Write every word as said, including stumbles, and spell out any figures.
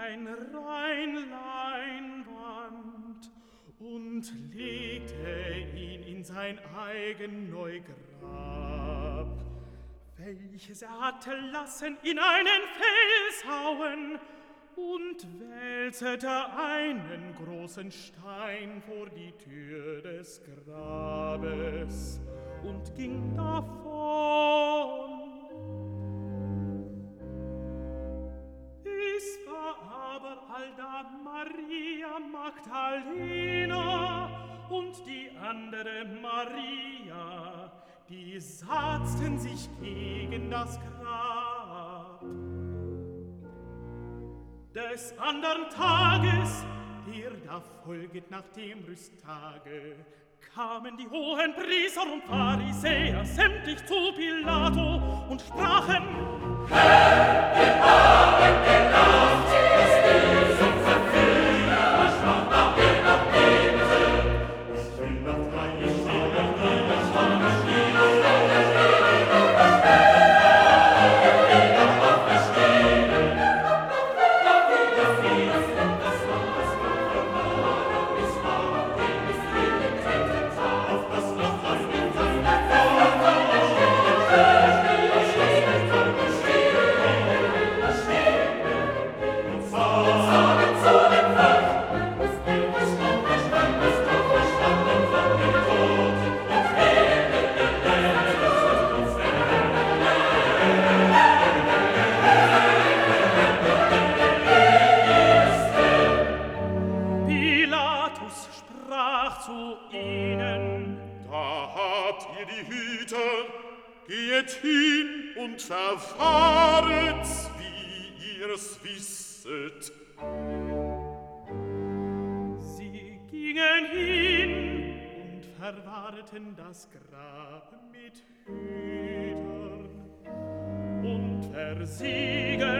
ein rein Leinwand und legte ihn in sein eigen Neugrab, welches er hatte lassen in einen Fels hauen, und wälzete einen großen Stein vor die Tür des Grabes und ging davon. Es war aber allda Maria Magdalena und die andere Maria, die satzten sich gegen das Grab. Des andern Tages, der da folget nach dem Rüsttage, kamen die hohen Priester und Pharisäer sämtlich zu Pilato und sprachen: Herr, wir haben geglaubt, dass diesem Verführer sprach nach der noch lebte. Ich will nach drei Jahren wieder schon erstehen, ich will noch auferstehen. Geht hin und verfahret, wie ihr's wisset. Sie gingen hin und verwahrten das Grab mit Hütern und versiegelten